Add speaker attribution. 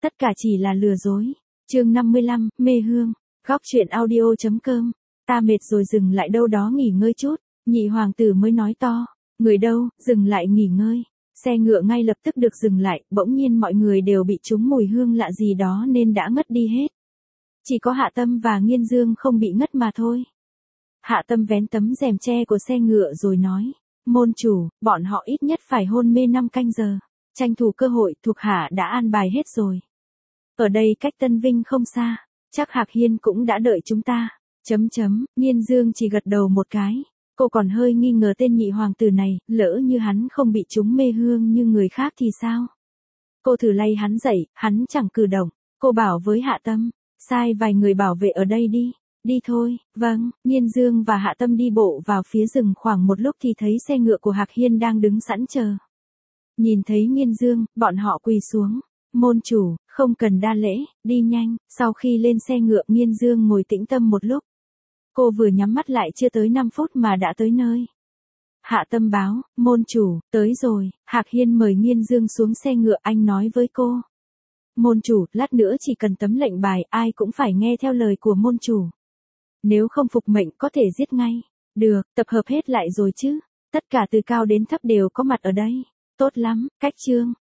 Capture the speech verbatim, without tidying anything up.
Speaker 1: tất cả chỉ là lừa dối. Chương năm mươi lăm, mê hương. Góc truyện audio chấm com. Ta mệt rồi, dừng lại đâu đó nghỉ ngơi chút. Nhị hoàng tử mới nói to. Người đâu, dừng lại nghỉ ngơi. Xe ngựa ngay lập tức được dừng lại, bỗng nhiên mọi người đều bị trúng mùi hương lạ gì đó nên đã ngất đi hết. Chỉ có Hạ Tâm và Nghiên Dương không bị ngất mà thôi. Hạ Tâm vén tấm rèm tre của xe ngựa rồi nói. Môn chủ, bọn họ ít nhất phải hôn mê năm canh giờ. Tranh thủ cơ hội, thuộc hạ đã an bài hết rồi. Ở đây cách Tân Vinh không xa, chắc Hạc Hiên cũng đã đợi chúng ta. Chấm chấm, Nghiên Dương chỉ gật đầu một cái. Cô còn hơi nghi ngờ tên nhị hoàng tử này, lỡ như hắn không bị trúng mê hương như người khác thì sao? Cô thử lay hắn dậy, hắn chẳng cử động. Cô bảo với Hạ Tâm, sai vài người bảo vệ ở đây đi. Đi thôi, vâng. Nghiên Dương và Hạ Tâm đi bộ vào phía rừng, khoảng một lúc thì thấy xe ngựa của Hạc Hiên đang đứng sẵn chờ. Nhìn thấy Nghiên Dương, bọn họ quỳ xuống. Môn chủ, không cần đa lễ, đi nhanh. Sau khi lên xe ngựa, Nghiên Dương ngồi tĩnh tâm một lúc. Cô vừa nhắm mắt lại chưa tới năm phút mà đã tới nơi. Hạ Tâm báo, môn chủ, tới rồi. Hạc Hiên mời Nghiên Dương xuống xe ngựa, anh nói với cô. Môn chủ, lát nữa chỉ cần tấm lệnh bài, ai cũng phải nghe theo lời của môn chủ. Nếu không phục mệnh có thể giết ngay. Được, tập hợp hết lại rồi chứ. Tất cả từ cao đến thấp đều có mặt ở đây. Tốt lắm, cách chương.